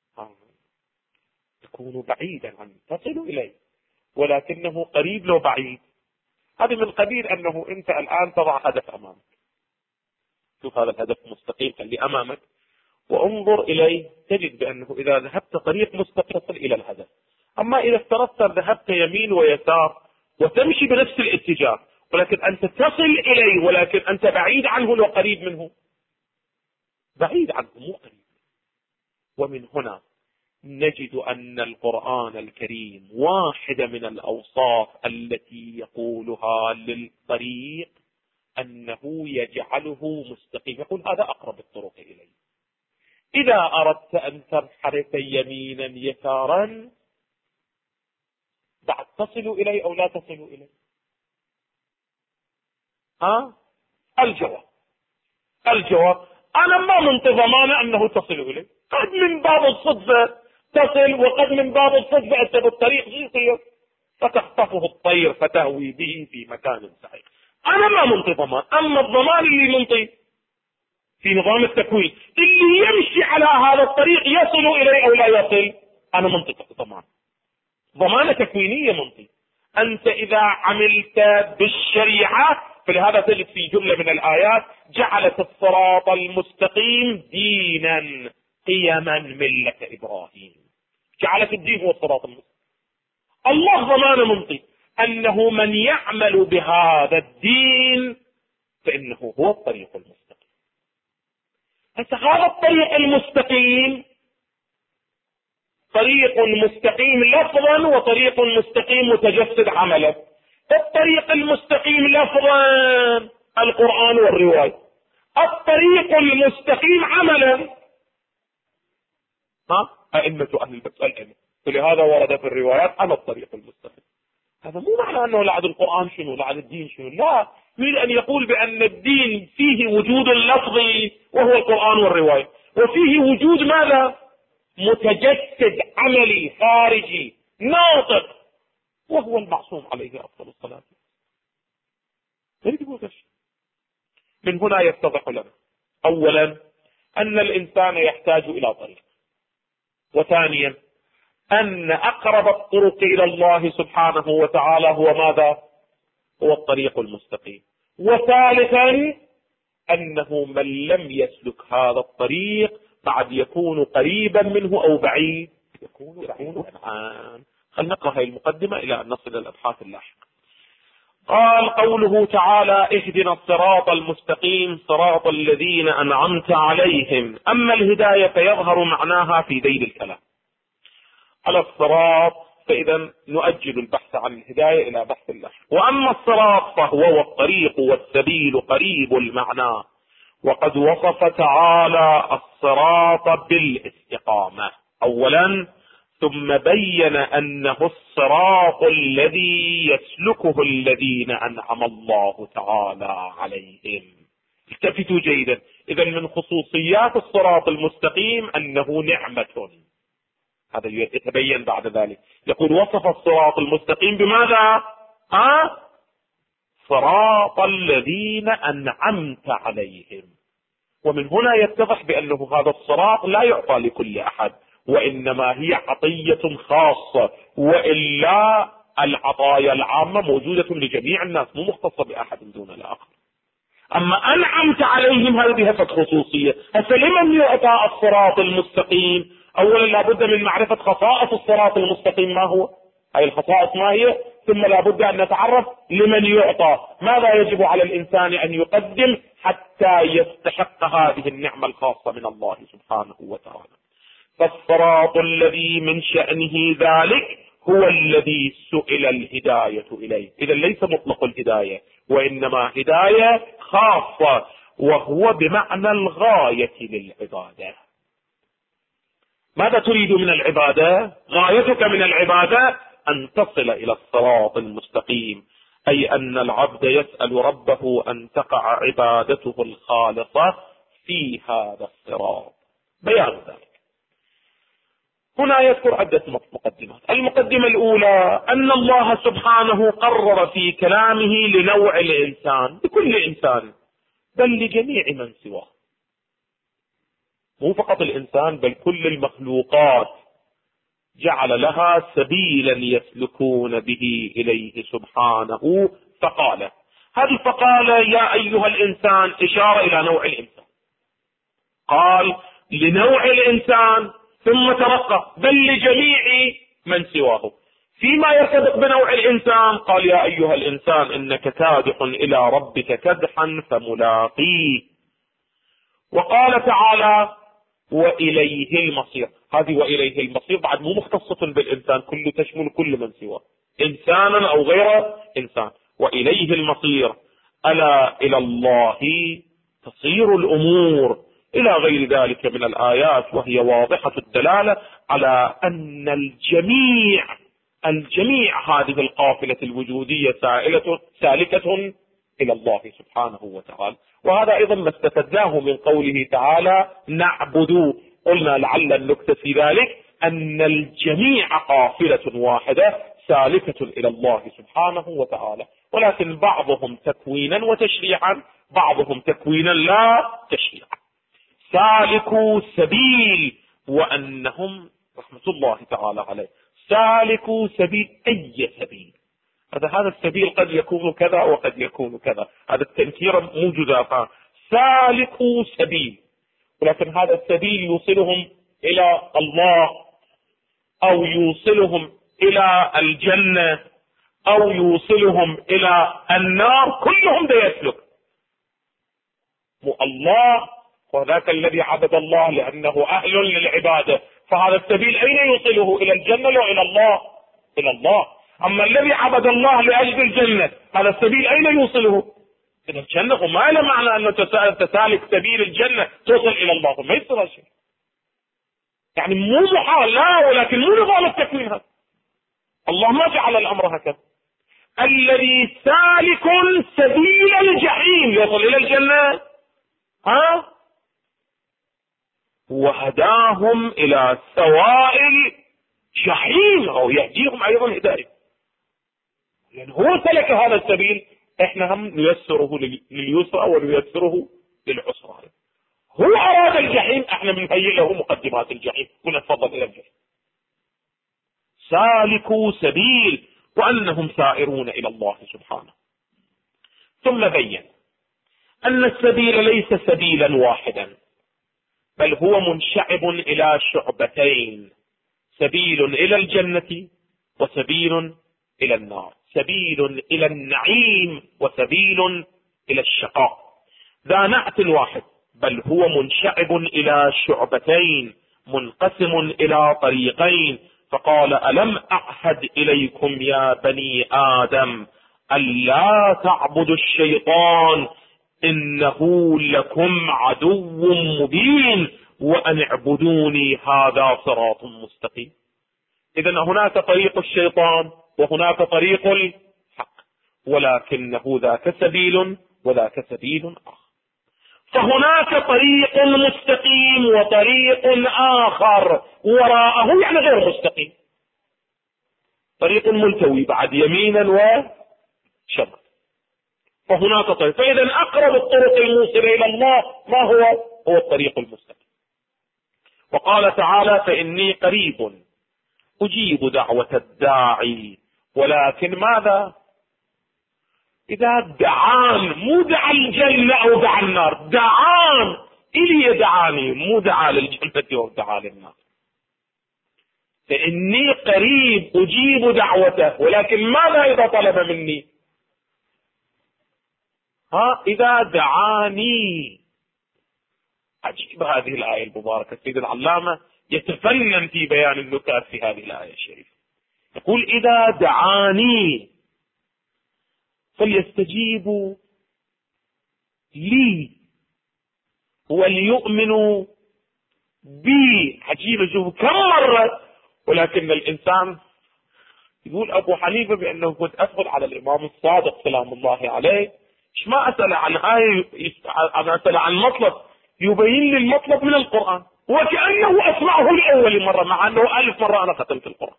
تكون بعيدا عني، تصل إليه ولكنه قريب لو بعيد. هذه من قبيل أنه أنت الآن تضع هدف أمامك، شوف هذا الهدف مستقيم اللي أمامك وانظر إليه، تجد بأنه إذا ذهبت طريق مستقيم تصل إلى الهدف. أما إذا افترضت ذهبت يمين ويسار وتمشي بنفس الاتجاه، ولكن أنت تصل إليه ولكن أنت بعيد عنه لو قريب منه، بعيد عنه مو قريب. ومن هنا نجد أن القرآن الكريم واحدة من الأوصاف التي يقولها للطريق أنه يجعله مستقيم، يقول هذا أقرب الطرق إليه. إذا أردت أن تنحرف يمينا يسارا بعد تصل إليه أو لا تصل إليه؟ الجواب أنا ما من ضمانة أنه تصل إليه. قد من باب الصدفة تصل، وقد من باب الصدفة أنت بالطريق يصير فتخطفه الطير فتهوي به في مكان سعيد. أنا ما منطي ضمان. أما الضمان اللي منطي في نظام التكوين اللي يمشي على هذا الطريق يصل إليه أو لا يصل، أنا منطي ضمان، ضمانة تكوينية منطي. أنت إذا عملت بالشريعة، فلهذا تجد في جملة من الآيات جعلت الصراط المستقيم دينا قيما ملة إبراهيم. جعلت الدين هو الصراط المستقيم. الله ضمان منطي أنه من يعمل بهذا الدين فإنه هو الطريق المستقيم. هذا الطريق المستقيم طريق مستقيم لفظا وطريق مستقيم متجسد عملا. الطريق المستقيم لفظا القرآن والرواية، الطريق المستقيم عملا أئمة أهل الأئمة، فلهذا ورد في الروايات على الطريق المستقيم. هذا مو معنى أنه لعد القرآن شنو لعد الدين شنو، لا، يريد أن يقول بأن الدين فيه وجود لفظي وهو القرآن والرواية، وفيه وجود ماذا؟ متجسد عملي خارجي ناطق وهو المعصوم عليه أفضل الصلاة. من هنا يتضح لنا أولا أن الإنسان يحتاج إلى طريق، وثانيا أن أقرب الطرق إلى الله سبحانه وتعالى هو ماذا؟ هو الطريق المستقيم، وثالثا أنه من لم يسلك هذا الطريق بعد يكون قريبا منه أو بعيد، يكون بعيدا. خلنا نقرأ هذه المقدمة إلى أن نصل إلى الأبحاث اللاحقة. قال قوله تعالى: اهدنا الصراط المستقيم صراط الذين أنعمت عليهم. أما الهداية فيظهر معناها في ذيل الكلام على الصراط، فإذا نؤجل البحث عن الهداية إلى بحث الله. وأما الصراط فهو والطريق والسبيل قريب المعنى، وقد وصف تعالى الصراط بالاستقامة أولا، ثم بين أنه الصراط الذي يسلكه الذين أنعم الله تعالى عليهم. التفتوا جيدا، إذا من خصوصيات الصراط المستقيم أنه نعمة، هذا يتبين بعد ذلك. يقول وصف الصراط المستقيم بماذا؟ صراط الذين أنعمت عليهم. ومن هنا يتضح بأنه هذا الصراط لا يعطى لكل أحد، وإنما هي عطية خاصة، وإلا العطايا العامة موجودة لجميع الناس، مو مختصة بأحد دون الآخر. أما أنعمت عليهم هذه بها خصوصية. فلمن يعطى الصراط المستقيم؟ أولا لابد من معرفة خصائص الصراط المستقيم ما هو، هذه الخصائص ما هي، ثم لابد أن نتعرف لمن يعطى، ماذا يجب على الإنسان أن يقدم حتى يستحق هذه النعمة الخاصة من الله سبحانه وتعالى. فالصراط الذي من شأنه ذلك هو الذي سئل الهداية إليه. إذا ليس مطلق الهداية، وإنما هداية خاصة، وهو بمعنى الغاية للعبادة. ماذا تريد من العبادة؟ غايتك من العبادة أن تصل إلى الصراط المستقيم، أي أن العبد يسأل ربه أن تقع عبادته الخالصة في هذا الصراط. بيان ذلك هنا يذكر عدة مقدمات. المقدمة الأولى أن الله سبحانه قرر في كلامه لنوع الإنسان، لكل إنسان، بل لجميع من سواه، مو فقط الإنسان بل كل المخلوقات، جعل لها سبيلا يسلكون به إليه سبحانه. فقال، هذه فقال يا أيها الإنسان إشارة إلى نوع الإنسان، قال لنوع الإنسان ثم ترقى بل لجميع من سواه. فيما يرتبط بنوع الإنسان قال يا أيها الإنسان إنك كادح إلى ربك كدحا فملاقيه. وقال تعالى وإليه المصير. هذه وإليه المصير بعد مو مختصة بالإنسان، كله تشمل كل من سواه، إنسانا أو غير إنسان. وإليه المصير، ألا إلى الله تصير الأمور، إلى غير ذلك من الآيات، وهي واضحة الدلالة على أن الجميع هذه القافلة الوجودية سالكة إلى الله سبحانه وتعالى. وهذا أيضا ما استفدناه من قوله تعالى نعبد. قلنا لعل النكتة في ذلك أن الجميع قافلة واحدة سالكة إلى الله سبحانه وتعالى، ولكن بعضهم تكوينا وتشريعا، بعضهم تكوينا لا تشريعا. سالكوا سبيل، وأنهم رحمة الله تعالى عليه سالكوا سبيل. أي سبيل؟ هذا السبيل قد يكون كذا وقد يكون كذا، هذا التنكير مو جزافا. سالكوا سبيل، ولكن هذا السبيل يوصلهم إلى الله، أو يوصلهم إلى الجنة، أو يوصلهم إلى النار، كلهم ده يسلك. الله وذاك الذي عبد الله لأنه أهل للعبادة، فهذا السبيل أين يوصله؟ إلى الجنة أو إلى الله؟ إلى الله. أما الذي عبد الله لأجل الجنة، هذا السبيل أين يوصله؟ إلى الجنة. وما له معنى أنه تسالك سبيل الجنة توصل إلى الله، ما يصير شيء. يعني مو محال، لا، ولكن مو نظام التكوين هذا. الله ما جعل الأمر هكذا. الذي سالك سبيل الجحيم يصل إلى الجنة، وهداهم إلى سواء الجحيم، أو يهديهم أيضا هداية، لأن هو سلك هذا السبيل، احنا هم نيسره لليسرى ونيسره للعسرى. هو أراد الجحيم، احنا بنهيئ له مقدمات الجحيم ونتفضل إلى الجحيم. سالكوا سبيل، وأنهم سائرون إلى الله سبحانه. ثم بين أن السبيل ليس سبيلا واحدا، بل هو منشعب إلى شعبتين: سبيل إلى الجنة وسبيل إلى النار، سبيل إلى النعيم وسبيل إلى الشقاء. ذا نعت واحد، بل هو منشعب إلى شعبتين منقسم إلى طريقين. فقال: ألم أعهد إليكم يا بني آدم ألا تعبدوا الشيطان إنه لكم عدو مبين وأن اعبدوني هذا صراط مستقيم. إذن هناك طريق الشيطان وهناك طريق الحق، ولكنه ذاك سبيل وذاك سبيل آخر. فهناك طريق مستقيم وطريق آخر وراءه، يعني غير مستقيم، طريق ملتوي بعد يمينا وشمال. فهناك طريق. فإذا أقرب الطرق الموصلة إلى الله ما هو الطريق المستقيم. وقال تعالى: فإني قريب أجيب دعوة الداعي، ولكن ماذا؟ إذا دعان، مو دعا الجنة أو دعا النار، دعان إلي دعاني، مو دعا للجنة أو دعا للنار. فإني قريب أجيب دعوته، ولكن ماذا إذا طلب مني؟ إذا دعاني. عجيب هذه الآية المباركة. سيد العلامة يتفنن في بيان النكات في هذه الآية الشريفة. يقول: إذا دعاني فليستجيبوا لي وليؤمنوا بي. عجيب، شوفوا كم مرة. ولكن الإنسان يقول أبو حنيفة بأنه كنت أدخل على الإمام الصادق سلام الله عليه، إيش ما أسأل عن آية، أنا أسأل عن مطلب يبين لي المطلب من القرآن، وكأنه أسمعه لأول مرة، مع أنه 1000 مرة أنا ختمت القرآن.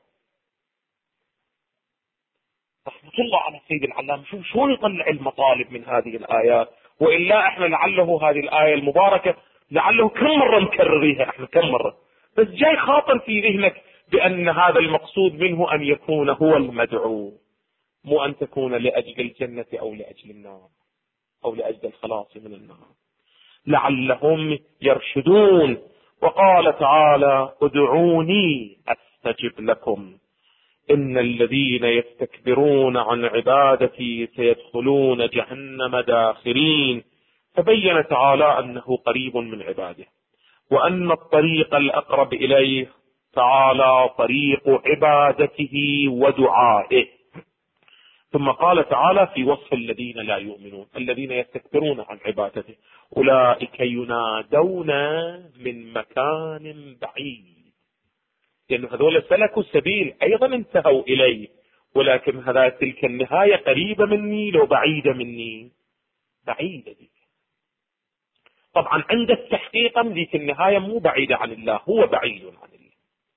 رحمة الله على سيد العلام. شوف شلون يطلع المطالب من هذه الآيات. وإلا احنا لعله هذه الآية المباركة لعله كم مرة نكرريها، احنا كم مرة، بس جاي خاطر في ذهنك بأن هذا المقصود منه أن يكون هو المدعو، مو أن تكون لأجل الجنة أو لأجل النار أو لأجل الخلاص من النار، لعلهم يرشدون. وقال تعالى: ادعوني أستجب لكم إن الذين يستكبرون عن عبادتي سيدخلون جهنم داخرين. فبين تعالى أنه قريب من عباده، وأن الطريق الأقرب إليه تعالى طريق عبادته ودعائه. ثم قال تعالى في وصف الذين لا يؤمنون: الذين يستكبرون عن عبادته أولئك ينادون من مكان بعيد. لأن هذول سلكوا السبيل أيضا انتهوا إليه، ولكن هذا تلك النهاية قريبة مني لو بعيدة مني، بعيدة دي. طبعا عند التحقيق ذيك النهاية مو بعيدة عن الله، هو بعيد عن الله.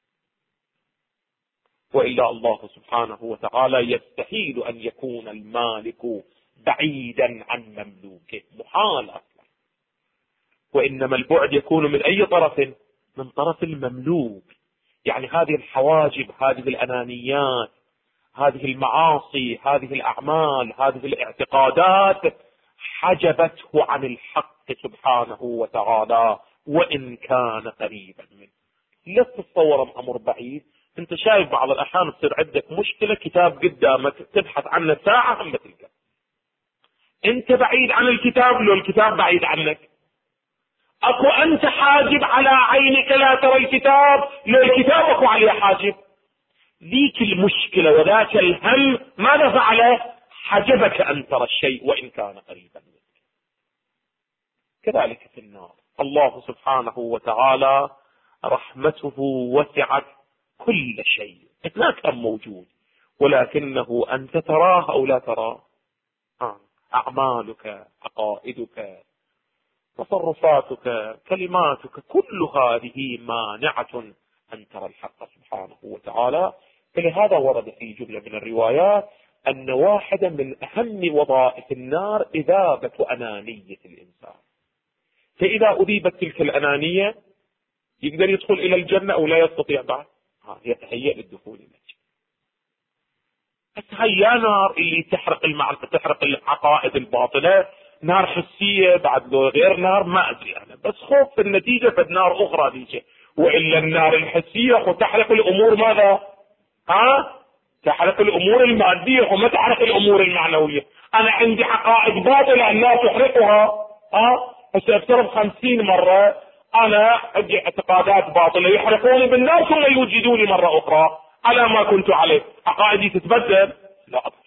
وإلا الله سبحانه وتعالى يستحيل أن يكون المالك بعيدا عن مملوكه، محال أصلا. وإنما البعد يكون من أي طرف؟ من طرف المملوك. يعني هذه الحواجب، هذه الأنانيات، هذه المعاصي، هذه الأعمال، هذه الاعتقادات حجبته عن الحق سبحانه وتعالى وإن كان قريبا منه. لا تتصور أمر بعيد. انت شايف بعض الأحيان تصير عندك مشكلة، كتاب قدامك تبحث عنه ساعة هم تلقى. انت بعيد عن الكتاب لو الكتاب بعيد عنك؟ اكو انت حاجب على عينك لا ترى الكتاب لو الكتاب اكو عليه حاجب. ذيك المشكلة وذاك الهم ماذا فعله؟ حجبك أن ترى الشيء وإن كان قريبا منك. كذلك في النار الله سبحانه وتعالى رحمته وسعت كل شيء، ما كان موجود، ولكنه أنت تراه أو لا تراه. أعمالك، عقائدك، تصرفاتك، كلماتك، كل هذه مانعة أن ترى الحق سبحانه وتعالى. فلهذا ورد في جملة من الروايات أن واحدة من أهم وظائف النار إذابة أنانية الإنسان، فإذا أذيبت تلك الأنانية يقدر يدخل إلى الجنة أو لا يستطيع بعد، يتهيأ للدخول إلى الجنة. بس هيا نار اللي تحرق العقائد الباطلة، نار حسية بعد لو غير نار ما أدري أنا، بس خوف النتيجة في نار أخرى ديجة. وإلا النار الحسية وتحرق الأمور ماذا؟ تحرق الأمور المادية وما تحرق الأمور المعنوية. أنا عندي عقائد باطلة النار تحرقها، سأفترض 50 مرة أنا عندي اعتقادات باطلة يحرقوني بالنار ثم يوجدوني مرة أخرى على ما كنت عليه، عقائدي تتبدل؟ لا أبدا.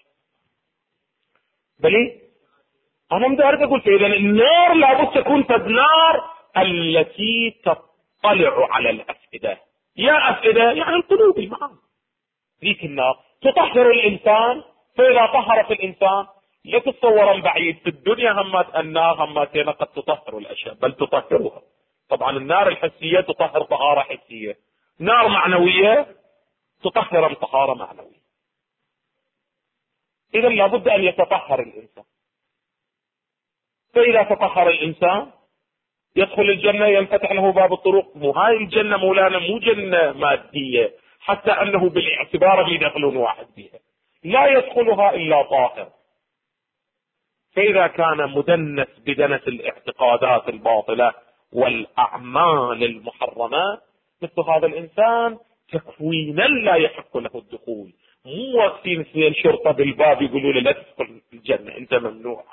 بلي أنا مدارك أقول فإذا النار لابد تكون النار التي تطلع على الأفئدة. يا أفئدة يعني القلوب، المعاني. ذيك النار تطهر الإنسان، فإذا طهرت الإنسان لا تتصور بعيد في الدنيا همات النار هماتين قد تطهر الأشياء، بل تطهرها. طبعا النار الحسية تطهر طهارة حسية، نار معنوية تطهر طهارة معنوية. إذا لابد أن يتطهر الإنسان، فإذا تطهر الإنسان يدخل الجنة، ينفتح له باب الطرق. هاي الجنة مولانا مو جنة مادية، حتى أنه بالاعتبار يدخل واحد بها، لا يدخلها إلا طاهر. فإذا كان مدنس بدنس الاعتقادات الباطلة والأعمال المحرمة، مثل هذا الإنسان تكوينا لا يحق له الدخول. مو واقفين اثنين شرطة بالباب يقولوا له لا تدخل الجنة، أنت ممنوع.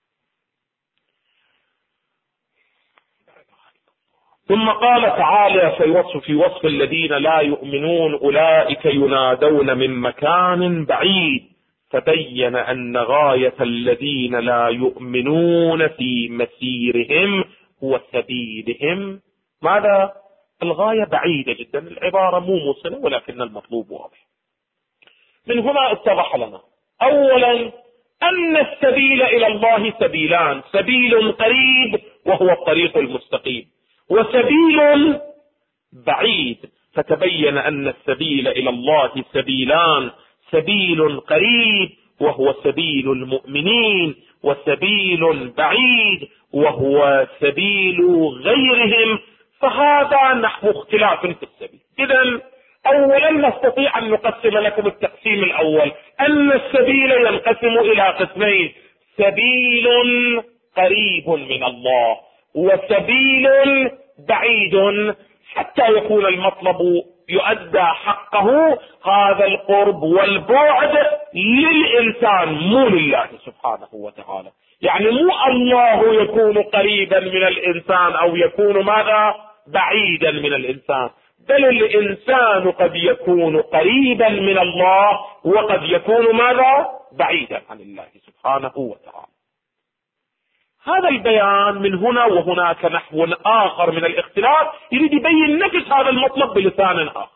ثم قال تعالى في وصف الذين لا يؤمنون أولئك ينادون من مكان بعيد، فبين أن غاية الذين لا يؤمنون في مسيرهم وسبيلهم. ماذا؟ الغاية بعيدة جدا، العبارة مو موصلة ولكن المطلوب واضح. من هنا اتضح لنا أولا أن السبيل إلى الله سبيلان، سبيل قريب وهو الطريق المستقيم، وسبيل بعيد. فتبين أن السبيل إلى الله سبيلان، سبيل قريب وهو سبيل المؤمنين، وسبيل بعيد وهو سبيل غيرهم. فهذا نحو اختلاف في السبيل. إذن أولا نستطيع أن نقسم لكم التقسيم الأول، أن السبيل ينقسم إلى قسمين: سبيل قريب من الله وسبيل بعيد، حتى يكون المطلب يؤدى حقه. هذا القرب والبعد للإنسان مو لله سبحانه وتعالى. يعني مو الله يكون قريبا من الإنسان أو يكون ماذا؟ بعيدا من الإنسان، بل الإنسان قد يكون قريبا من الله وقد يكون ماذا؟ بعيدا عن الله سبحانه وتعالى. هذا البيان من هنا وهناك نحو آخر من الاختلاف يريد يبين نفس هذا المطلب بلسان آخر.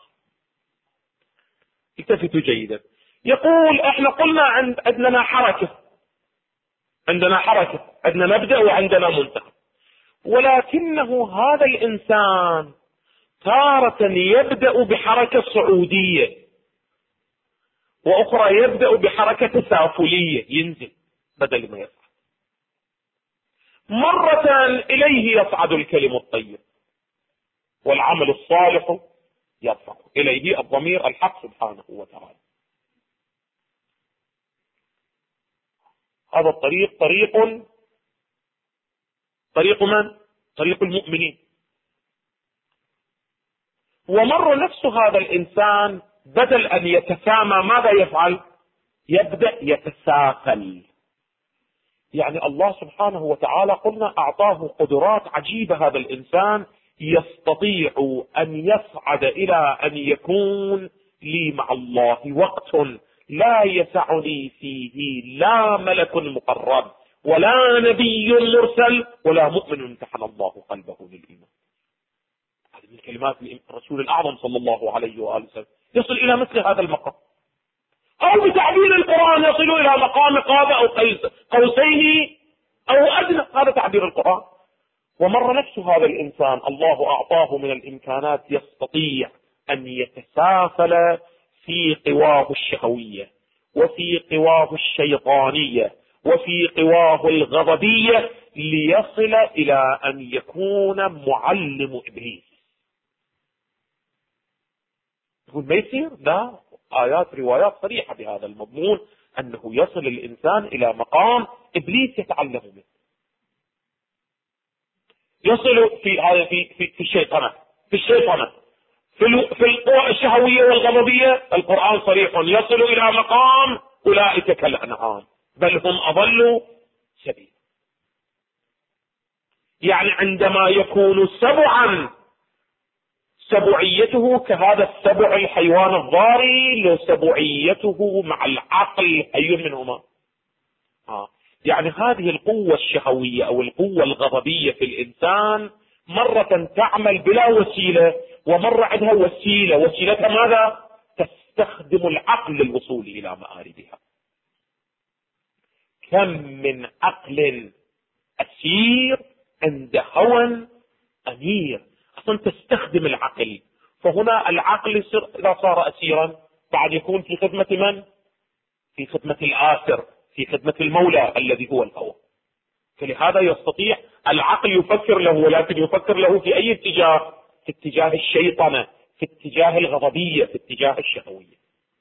التفتوا جيدا. يقول احنا قلنا عندنا حركة، عندنا مبدأ وعندنا منتهى، ولكنه هذا الإنسان تارة يبدأ بحركة صعودية، وأخرى يبدأ بحركة تسافلية، ينزل بدل ما يصعد. مرة إليه يصعد الكلم الطيب والعمل الصالح يرفع إليه الضمير الحق سبحانه وتعالى. هذا الطريق طريق من؟ طريق المؤمنين. ومر نفس هذا الإنسان بدل أن يتسامى ماذا يفعل؟ يبدأ يتساقل. يعني الله سبحانه وتعالى قلنا أعطاه قدرات عجيبة. هذا الإنسان يستطيع أن يصعد إلى أن يكون لي مع الله وقت لا يسعني فيه لا ملك مقرب ولا نبي مرسل ولا مؤمن امتحن الله قلبه للإيمان. هذه من كلمات الرسول الأعظم صلى الله عليه وآله وسلم، يصل إلى مثل هذا المقام، أو بتعبير القرآن يصل إلى مقام قاب أو قوسين أو أدنى، هذا تعبير القرآن. ومر نفس هذا الإنسان الله أعطاه من الإمكانات يستطيع أن يتسافل في قواه الشهوية وفي قواه الشيطانية وفي قواه الغضبية ليصل إلى أن يكون معلم إبليس. يقول ما يصير؟ لا، آيات روايات صريحة بهذا المضمون، أنه يصل الإنسان إلى مقام إبليس يتعلم منه. يصل في هذا في الشيطنة، في القوى الشهوية والغضبية، القرآن صريح يصل إلى مقام أولئك كالأنعام بل هم أضلوا سبيلا. يعني عندما يكون سبعا سبعيته كهذا السبع الحيوان الضاري، لو سبعيته مع العقل أي منهما؟ يعني هذه القوة الشهوية أو القوة الغضبية في الإنسان مرة تعمل بلا وسيلة، ومرة عندها وسيلة، وسيلتها ماذا؟ تستخدم العقل للوصول إلى مآربها. كم من عقل أسير عند هوى أمير، أصلا تستخدم العقل. فهنا العقل إذا صار أسيرا بعد يكون في خدمة من؟ في خدمة الآسر، في خدمة المولى الذي هو الهوى. فلهذا يستطيع العقل يفكر له، ولكن يفكر له في أي اتجاه؟ في اتجاه الشيطنة، في اتجاه الغضبية، في اتجاه الشهوية.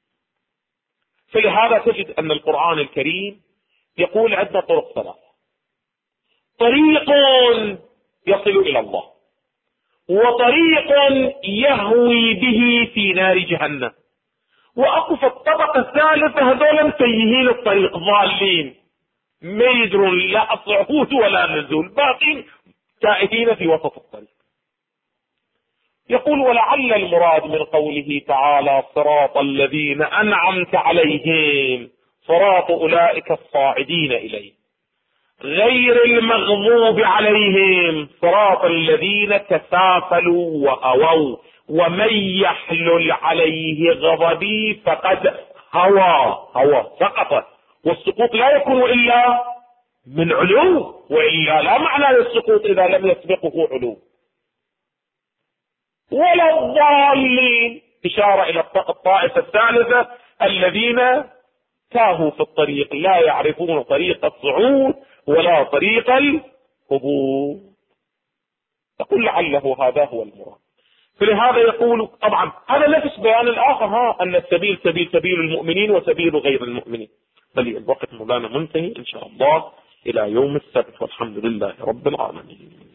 فلهذا تجد أن القرآن الكريم يقول عندنا طرق ثلاثة: طريق يصل إلى الله، وطريق يهوي به في نار جهنم، وأقف الطبقة الثالثة هذول مسيهين الطريق، ضالين ما يدرون لا صعود ولا نزول، باقين تائهين في وسط الطريق. يقول: ولعل المراد من قوله تعالى صراط الذين أنعمت عليهم، صراط أولئك الصاعدين إليه، غير المغضوب عليهم صراط الذين تسافلوا وهووا، ومن يحلل عليه غضبي فقد هوى سقط. والسقوط لا يكون إلا من علو، وإلا لا معنى للسقوط إذا لم يسبقه علو. ولا الضالين، إشارة إلى الطائفة الثالثة الذين تاهوا في الطريق، لا يعرفون طريق الصعود ولا طريق الهبوط. يقول لعله هذا هو المراد. فلهذا يقول طبعا هذا نفس بيان الآخر، أن السبيل سبيل المؤمنين وسبيل غير المؤمنين. بل الوقت مولانا منتهي إن شاء الله إلى يوم السبت، والحمد لله رب العالمين.